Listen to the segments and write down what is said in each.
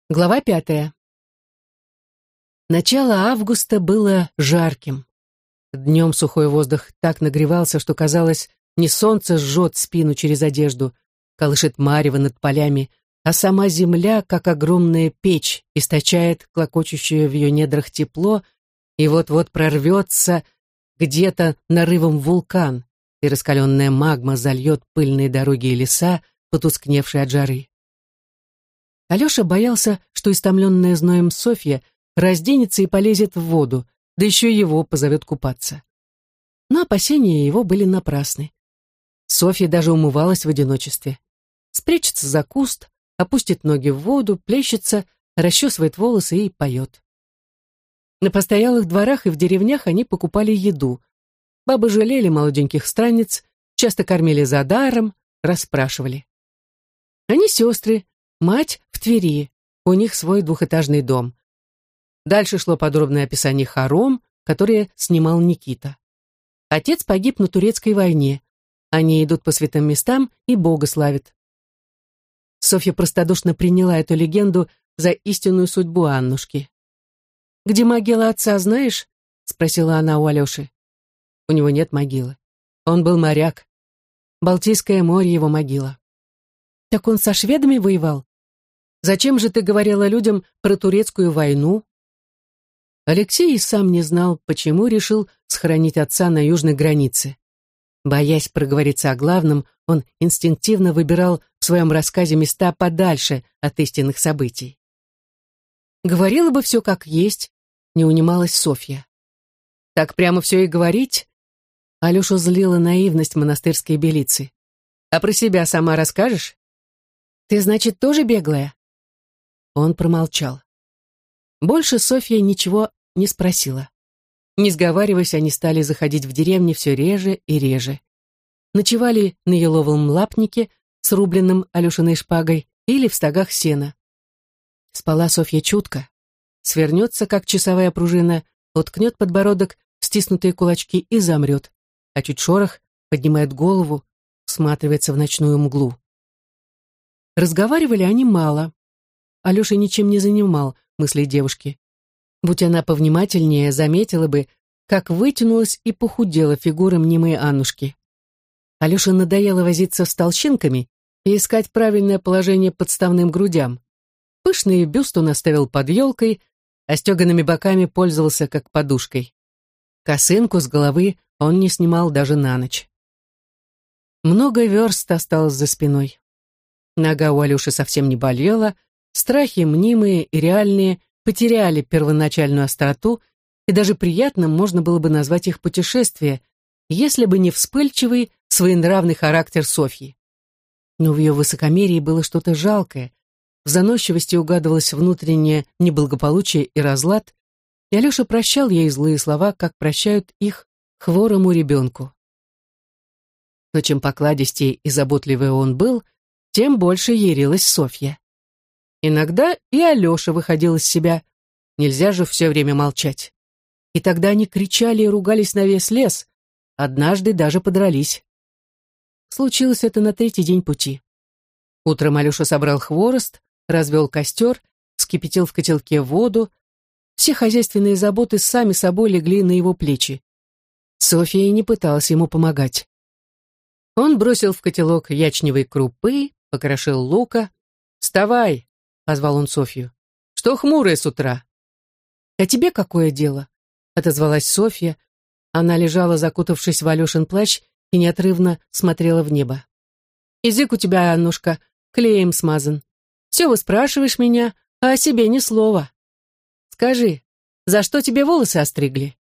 Глава 5. Начало августа было жарким. Днем сухой воздух так нагревался, что казалось, не солнце жжет спину через одежду, колышет марево над полями, а сама земля, как огромная печь, источает клокочущее в ее недрах тепло, и вот-вот прорвется где-то нарывом вулкан, и раскаленная магма зальет пыльные дороги и леса, потускневшие от жары. Алеша боялся, что истомленная зноем Софья разденется и полезет в воду, да еще его позовет купаться. Но опасения его были напрасны. Софья даже умывалась в одиночестве. Спрячется за куст, опустит ноги в воду, плещется, расчесывает волосы и поет. На постоялых дворах и в деревнях они покупали еду. Бабы жалели молоденьких странниц, часто кормили за даром, расспрашивали. Они сестры, мать в Твери, у них свой двухэтажный дом. Дальше шло подробное описание хором, которые снимал Никита. Отец погиб на турецкой войне. Они идут по святым местам и Бога славят. Софья простодушно приняла эту легенду за истинную судьбу Аннушки. «Где могила отца, знаешь?» — спросила она у Алеши. «У него нет могилы. Он был моряк. Балтийское море его могила». «Так он со шведами воевал? Зачем же ты говорила людям про турецкую войну?» Алексей и сам не знал, почему решил схоронить отца на южной границе. Боясь проговориться о главном, он инстинктивно выбирал в своем рассказе места подальше от истинных событий. «Говорила бы все как есть», — не унималась Софья. «Так прямо все и говорить?» Алешу злила наивность монастырской белицы. «А про себя сама расскажешь? Ты, значит, тоже беглая?» Он промолчал. Больше Софья ничего не спросила. Не сговариваясь, они стали заходить в деревни все реже и реже. Ночевали на еловом лапнике с рубленным Алешиной шпагой или в стогах сена. Спала Софья чутко. Свернется, как часовая пружина, уткнет подбородок в стиснутые кулачки и замрет, а чуть шорох поднимает голову, всматривается в ночную мглу. Разговаривали они мало. Алеша ничем не занимал мысли девушки. Будь она повнимательнее, заметила бы, как вытянулась и похудела фигура мнимой Аннушки. Алёше надоело возиться с толщинками и искать правильное положение подставным грудям. Пышный бюст он оставил под елкой, а стегаными боками пользовался как подушкой. Косынку с головы он не снимал даже на ночь. Много верст осталось за спиной. Нога у Алёши совсем не болела, страхи, мнимые и реальные, потеряли первоначальную остроту, и даже приятным можно было бы назвать их путешествие, если бы не вспыльчивый, своенравный характер Софьи. Но в ее высокомерии было что-то жалкое, в заносчивости угадывалось внутреннее неблагополучие и разлад, и Алеша прощал ей злые слова, как прощают их хворому ребенку. Но чем покладистее и заботливее он был, тем больше ярилась Софья. Иногда и Алеша выходил из себя. Нельзя же все время молчать. И тогда они кричали и ругались на весь лес. Однажды даже подрались. Случилось это на третий день пути. Утром Алеша собрал хворост, развел костер, вскипятил в котелке воду. Все хозяйственные заботы сами собой легли на его плечи. Софья и не пыталась ему помогать. Он бросил в котелок ячневой крупы, покрошил лука. «Вставай!» — позвал он Софью. «Что хмурая с утра?» «А тебе какое дело?» — отозвалась Софья. Она лежала, закутавшись в Алешин плащ, и неотрывно смотрела в небо. «Язык у тебя, Аннушка, клеем смазан. Все выспрашиваешь меня, а о себе ни слова. Скажи, за что тебе волосы остригли?»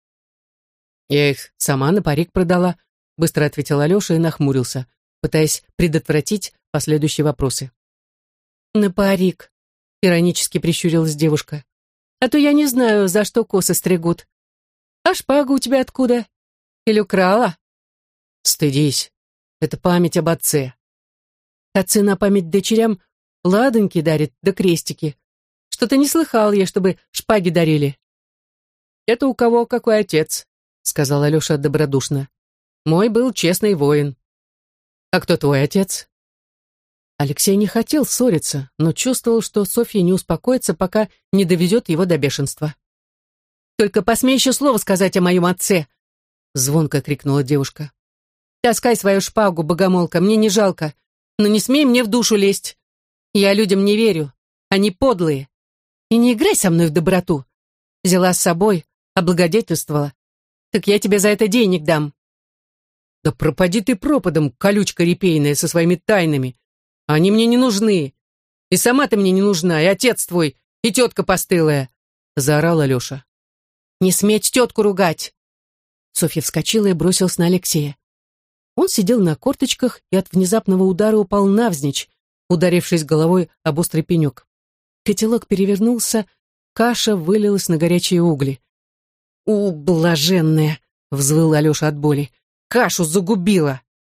«Я их сама на парик продала», — быстро ответил Алеша и нахмурился, пытаясь предотвратить последующие вопросы. «На парик», — иронически прищурилась девушка. «А то я не знаю, за что косы стригут. А шпага у тебя откуда? Или украла?» «Стыдись. Это память об отце». «Отцы на память дочерям ладоньки дарят, да крестики. Что-то не слыхал я, чтобы шпаги дарили». «Это у кого какой отец», — сказал Алеша добродушно. «Мой был честный воин». «А кто твой отец?» Алексей не хотел ссориться, но чувствовал, что Софья не успокоится, пока не доведет его до бешенства. «Только посмей еще слово сказать о моем отце!» — звонко крикнула девушка. «Таскай свою шпагу, богомолка, мне не жалко, но не смей мне в душу лезть. Я людям не верю, они подлые. И не играй со мной в доброту. Взяла с собой, облагодетельствовала. Так я тебе за это денег дам». «Да пропади ты пропадом, колючка репейная со своими тайнами. Они мне не нужны. И сама ты мне не нужна, и отец твой, и тетка постылая», — заорал Алеша. «Не сметь тетку ругать!» Софья вскочила и бросилась на Алексея. Он сидел на корточках и от внезапного удара упал навзничь, ударившись головой об острый пенек. Котелок перевернулся, каша вылилась на горячие угли. «У, блаженная!» — взвыл Алеша от боли. «Кашу загубила!»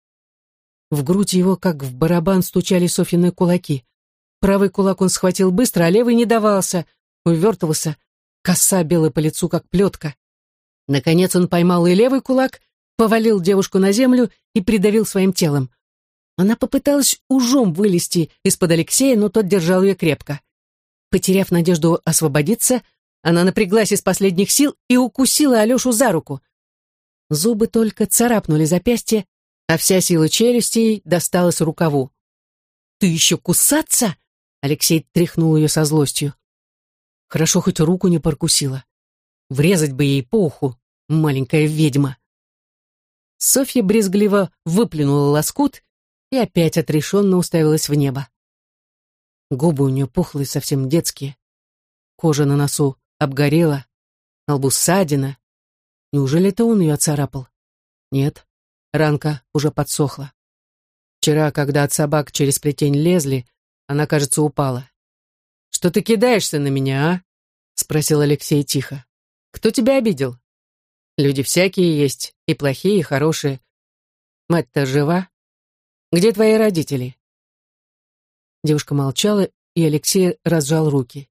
В грудь его, как в барабан, стучали Софьины кулаки. Правый кулак он схватил быстро, а левый не давался, увертывался, коса бела по лицу, как плетка. Наконец он поймал и левый кулак, повалил девушку на землю и придавил своим телом. Она попыталась ужом вылезти из-под Алексея, но тот держал ее крепко. Потеряв надежду освободиться, она напряглась из последних сил и укусила Алешу за руку. Зубы только царапнули запястье, а вся сила челюстей досталась рукаву. «Ты еще кусаться?» — Алексей тряхнул ее со злостью. Хорошо, хоть руку не прокусила. Врезать бы ей по уху, маленькая ведьма. Софья брезгливо выплюнула лоскут и опять отрешенно уставилась в небо. Губы у нее пухлые, совсем детские. Кожа на носу обгорела, на лбу ссадина. Неужели это он ее оцарапал? Нет, ранка уже подсохла. Вчера, когда от собак через плетень лезли, она, кажется, упала. «Что ты кидаешься на меня, а?» — спросил Алексей тихо. «Кто тебя обидел? Люди всякие есть, и плохие, и хорошие. Мать-то жива? Где твои родители?» Девушка молчала, и Алексей разжал руки.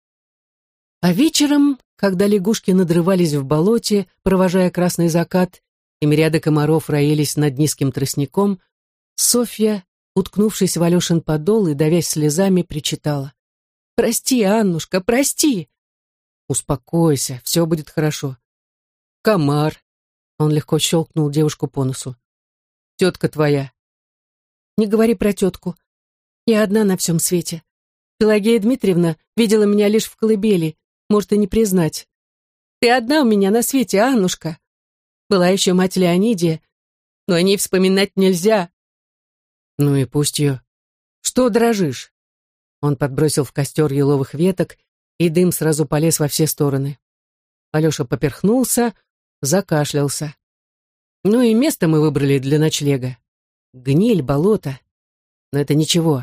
А вечером, когда лягушки надрывались в болоте, провожая красный закат, и мириады комаров роились над низким тростником, Софья, уткнувшись в Алешин подол и давясь слезами, причитала: «Прости, Аннушка, прости!» «Успокойся, все будет хорошо». «Комар!» — он легко щелкнул девушку по носу. «Тетка твоя». «Не говори про тетку. Я одна на всем свете. Пелагея Дмитриевна видела меня лишь в колыбели, может и не признать. Ты одна у меня на свете, Аннушка. Была еще мать Леонидия, но о ней вспоминать нельзя». «Ну и пусть ее. Что дрожишь?» Он подбросил в костер еловых веток, и дым сразу полез во все стороны. Алеша поперхнулся, закашлялся. «Ну и место мы выбрали для ночлега. Гниль, болото. Но это ничего».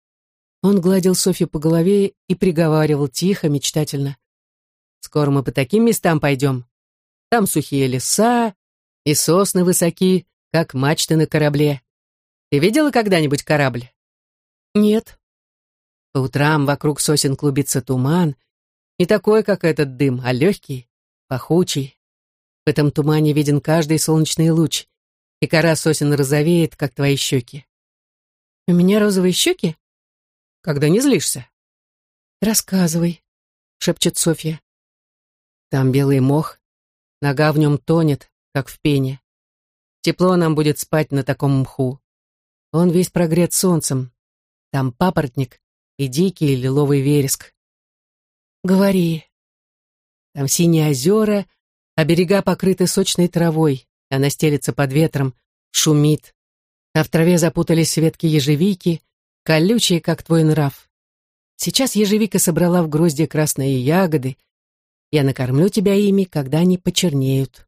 Он гладил Софью по голове и приговаривал тихо, мечтательно: «Скоро мы по таким местам пойдем. Там сухие леса и сосны высоки, как мачты на корабле. Ты видела когда-нибудь корабль?» «Нет». По утрам вокруг сосен клубится туман, не такой, как этот дым, а легкий, пахучий. В этом тумане виден каждый солнечный луч, и кора сосен розовеет, как твои щеки. «У меня розовые щеки?» «Когда не злишься». «Рассказывай», — шепчет Софья. «Там белый мох, нога в нем тонет, как в пене. Тепло нам будет спать на таком мху. Он весь прогрет солнцем. Там папоротник и дикий лиловый вереск». «Говори». «Там синие озера, а берега покрыты сочной травой. Она стелется под ветром, шумит. А в траве запутались ветки ежевики, колючие, как твой нрав. Сейчас ежевика собрала в грозди красные ягоды. Я накормлю тебя ими, когда они почернеют».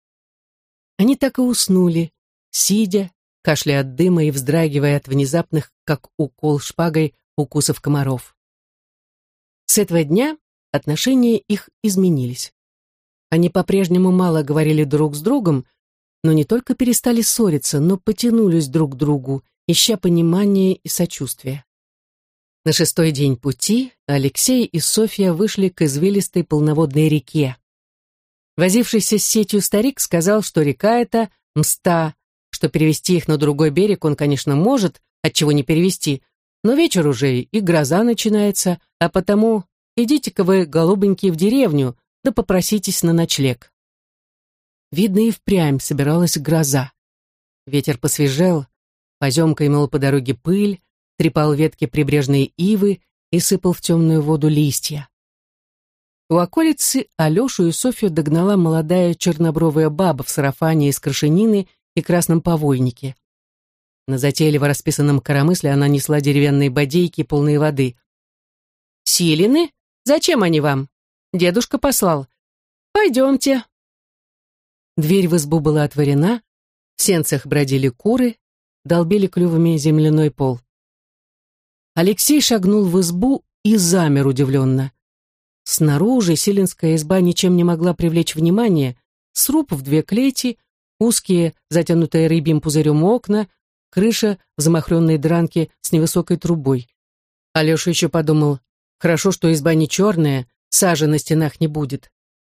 Они так и уснули, сидя, кашляя от дыма и вздрагивая от внезапных, как укол шпагой, укусов комаров. С этого дня отношения их изменились. Они по-прежнему мало говорили друг с другом, но не только перестали ссориться, но потянулись друг к другу, ища понимания и сочувствия. На 6-й день пути Алексей и Софья вышли к извилистой полноводной реке. Возившийся с сетью старик сказал, что река эта Мста, что перевести их на другой берег он, конечно, может, отчего не перевести, Но вечер уже и гроза начинается, а потому идите-ка вы, голубенькие, в деревню, да попроситесь на ночлег. Видно, и впрямь собиралась гроза. Ветер посвежел, поземкой мыл по дороге пыль, трепал ветки прибрежной ивы и сыпал в темную воду листья. У околицы Алешу и Софью догнала молодая чернобровая баба в сарафане из крашенины и красном повойнике. На затейливо расписанном коромысле она несла деревянные бодейки, полные воды. «Силины? Зачем они вам? Дедушка послал. Пойдемте». Дверь в избу была отворена, в сенцах бродили куры, долбили клювами земляной пол. Алексей шагнул в избу и замер удивленно. Снаружи силинская изба ничем не могла привлечь внимание, сруб в 2 клети, узкие, затянутые рыбьим пузырем окна, крыша в замахренной дранке с невысокой трубой. Алеша еще подумал, хорошо, что изба не черная, сажи на стенах не будет.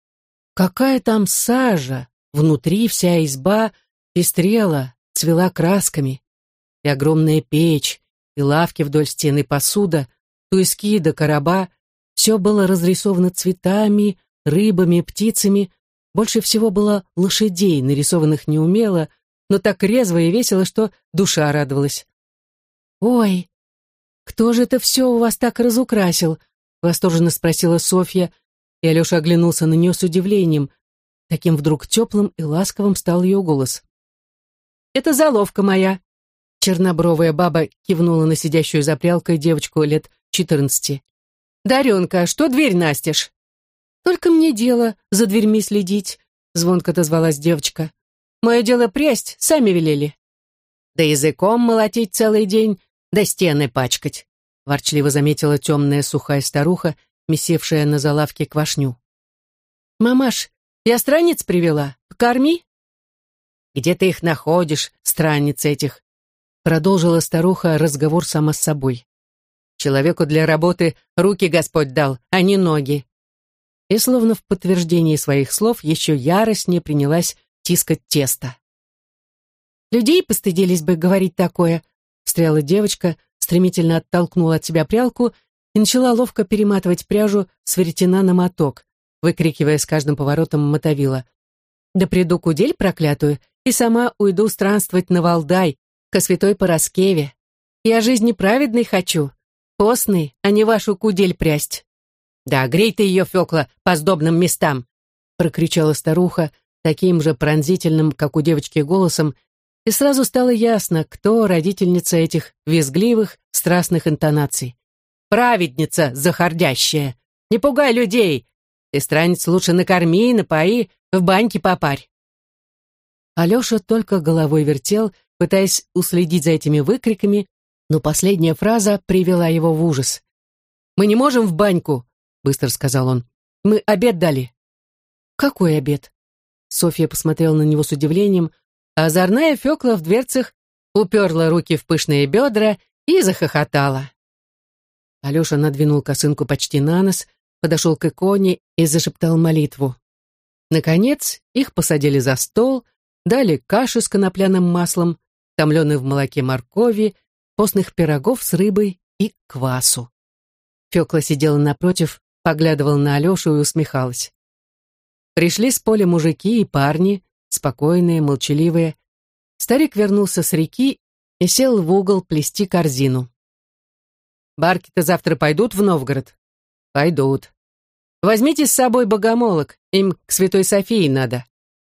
Какая там сажа? Внутри вся изба пестрела, цвела красками. И огромная печь, и лавки вдоль стены, посуда, туиски да короба. Все было разрисовано цветами, рыбами, птицами. Больше всего было лошадей, нарисованных неумело, но так резво и весело, что душа радовалась. «Ой, кто же это все у вас так разукрасил?» — восторженно спросила Софья, и Алеша оглянулся на нее с удивлением. Таким вдруг теплым и ласковым стал ее голос. «Это заловка моя!» Чернобровая баба кивнула на сидящую за прялкой девочку лет 14. «Даренка, что дверь настежь?» «Только мне дело за дверьми следить», — звонко отозвалась девочка. «Мое дело прясть, сами велели». «Да языком молотить целый день, да стены пачкать», — ворчливо заметила темная сухая старуха, месившая на залавке квашню. «Мамаш, я страниц привела, покорми». «Где ты их находишь, страниц этих?» — продолжила старуха разговор сама с собой. «Человеку для работы руки Господь дал, а не ноги». И словно в подтверждении своих слов еще яростнее принялась тискать тесто. «Людей постыдились бы говорить такое», — встряла девочка, стремительно оттолкнула от себя прялку и начала ловко перематывать пряжу с веретена на моток, выкрикивая с каждым поворотом мотовила. «Да приду кудель проклятую и сама уйду странствовать на Валдай, ко святой Параскеве. Я жизни праведной хочу, постный, а не вашу кудель прясть». «Да грей ты ее, Фёкла, по сдобным местам!» — прокричала старуха таким же пронзительным, как у девочки, голосом, и сразу стало ясно, кто родительница этих визгливых, страстных интонаций. «Праведница захардящая! Не пугай людей! Ты странниц лучше накорми, напои, в баньке попарь!» Алеша только головой вертел, пытаясь уследить за этими выкриками, но последняя фраза привела его в ужас. «Мы не можем в баньку!» — быстро сказал он. «Мы обед дали». «Какой обед?» Софья посмотрела на него с удивлением, а озорная Фёкла в дверцах уперла руки в пышные бедра и захохотала. Алеша надвинул косынку почти на нос, подошел к иконе и зашептал молитву. Наконец их посадили за стол, дали каши с конопляным маслом, томленой в молоке моркови, постных пирогов с рыбой и квасу. Фёкла сидела напротив, поглядывала на Алешу и усмехалась. Пришли с поля мужики и парни, спокойные, молчаливые. Старик вернулся с реки и сел в угол плести корзину. «Барки-то завтра пойдут в Новгород?» «Пойдут. Возьмите с собой богомолок, им к Святой Софии надо».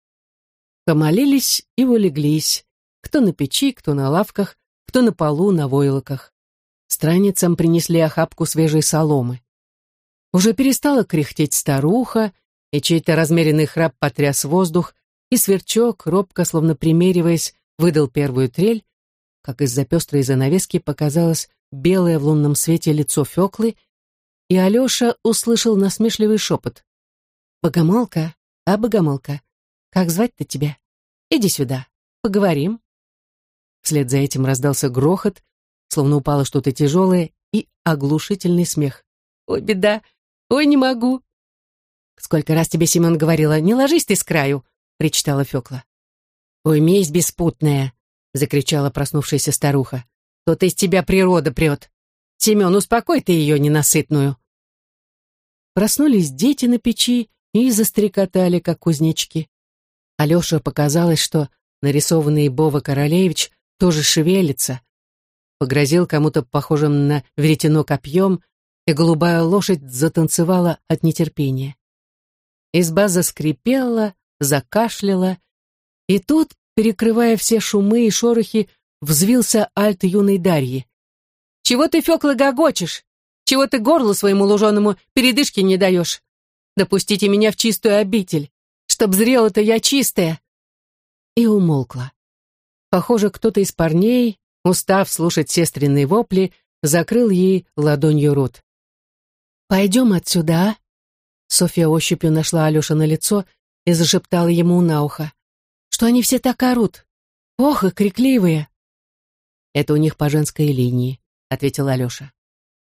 Помолились и улеглись, кто на печи, кто на лавках, кто на полу, на войлоках. Странницам принесли охапку свежей соломы. Уже перестала кряхтеть старуха, и чей-то размеренный храп потряс воздух, и сверчок, робко, словно примериваясь, выдал первую трель, как из-за пестрой занавески показалось белое в лунном свете лицо Фёклы, и Алеша услышал насмешливый шепот. «Богомолка, а богомолка, как звать-то тебя? Иди сюда, поговорим». Вслед за этим раздался грохот, словно упало что-то тяжелое, и оглушительный смех. «Ой, беда! Ой, не могу!» «Сколько раз тебе Семен говорила, не ложись ты с краю!» — причитала Фёкла. «Ой, месть беспутная!» — закричала проснувшаяся старуха. «То-то из тебя природа прет. Семен, успокой ты ее ненасытную. Проснулись дети на печи и застрекотали, как кузнечки. Алёше показалось, что нарисованный Бова Королевич тоже шевелится. Погрозил кому-то похожим на веретено копьем, и голубая лошадь затанцевала от нетерпения. Изба заскрипела, закашляла, и тут, перекрывая все шумы и шорохи, взвился альт юной Дарьи. «Чего ты, Фёкла, гогочешь? Чего ты горлу своему луженому передышки не даешь? Допустите меня в чистую обитель, чтоб зрела-то я чистая!» И умолкла. Похоже, кто-то из парней, устав слушать сестринные вопли, закрыл ей ладонью рот. «Пойдем отсюда, а?» Софья ощупью нашла Алёше на лицо и зашептала ему на ухо. «Что они все так орут? Ох, и крикливые!» «Это у них по женской линии», — ответил Алёша.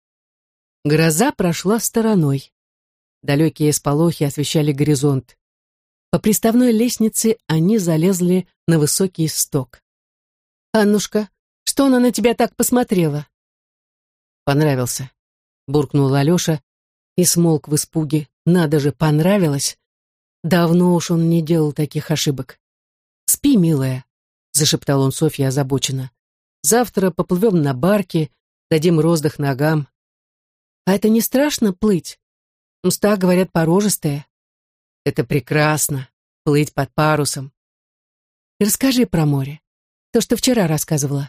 Гроза прошла стороной. Далекие сполохи освещали горизонт. По приставной лестнице они залезли на высокий сток. «Аннушка, что она на тебя так посмотрела?» «Понравился», — буркнул Алёша и смолк в испуге. «Надо же, понравилось! Давно уж он не делал таких ошибок». «Спи, милая», — зашептал он Софье озабоченно. «Завтра поплывем на барке, дадим роздых ногам». «А это не страшно плыть? Уста, говорят, порожистые». «Это прекрасно, плыть под парусом». «Расскажи про море, то, что вчера рассказывала».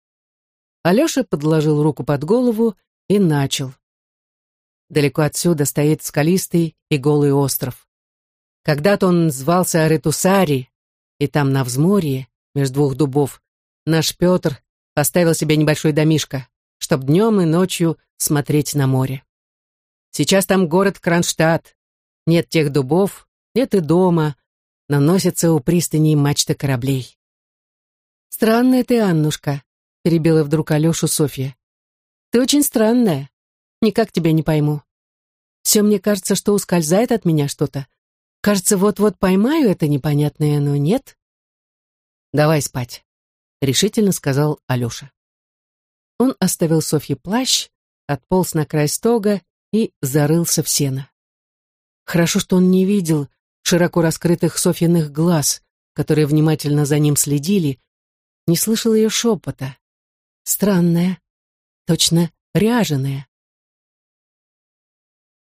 Алёша подложил руку под голову и начал. Далеко отсюда стоит скалистый и голый остров. Когда-то он звался Ретусари, и там на взморье, между двух дубов, наш Петр поставил себе небольшой домишко, чтоб днем и ночью смотреть на море. Сейчас там город Кронштадт, нет тех дубов, нет и дома, но носятся у пристани мачты кораблей. «Странная ты, Аннушка», — перебила вдруг Алёшу Софья. «Ты очень странная. Никак тебя не пойму. Все мне кажется, что ускользает от меня что-то. Кажется, вот-вот поймаю это непонятное, но нет». «Давай спать», — решительно сказал Алёша. Он оставил Софье плащ, отполз на край стога и зарылся в сено. Хорошо, что он не видел широко раскрытых Софьиных глаз, которые внимательно за ним следили, не слышал ее шепота. Странная, точно ряженая.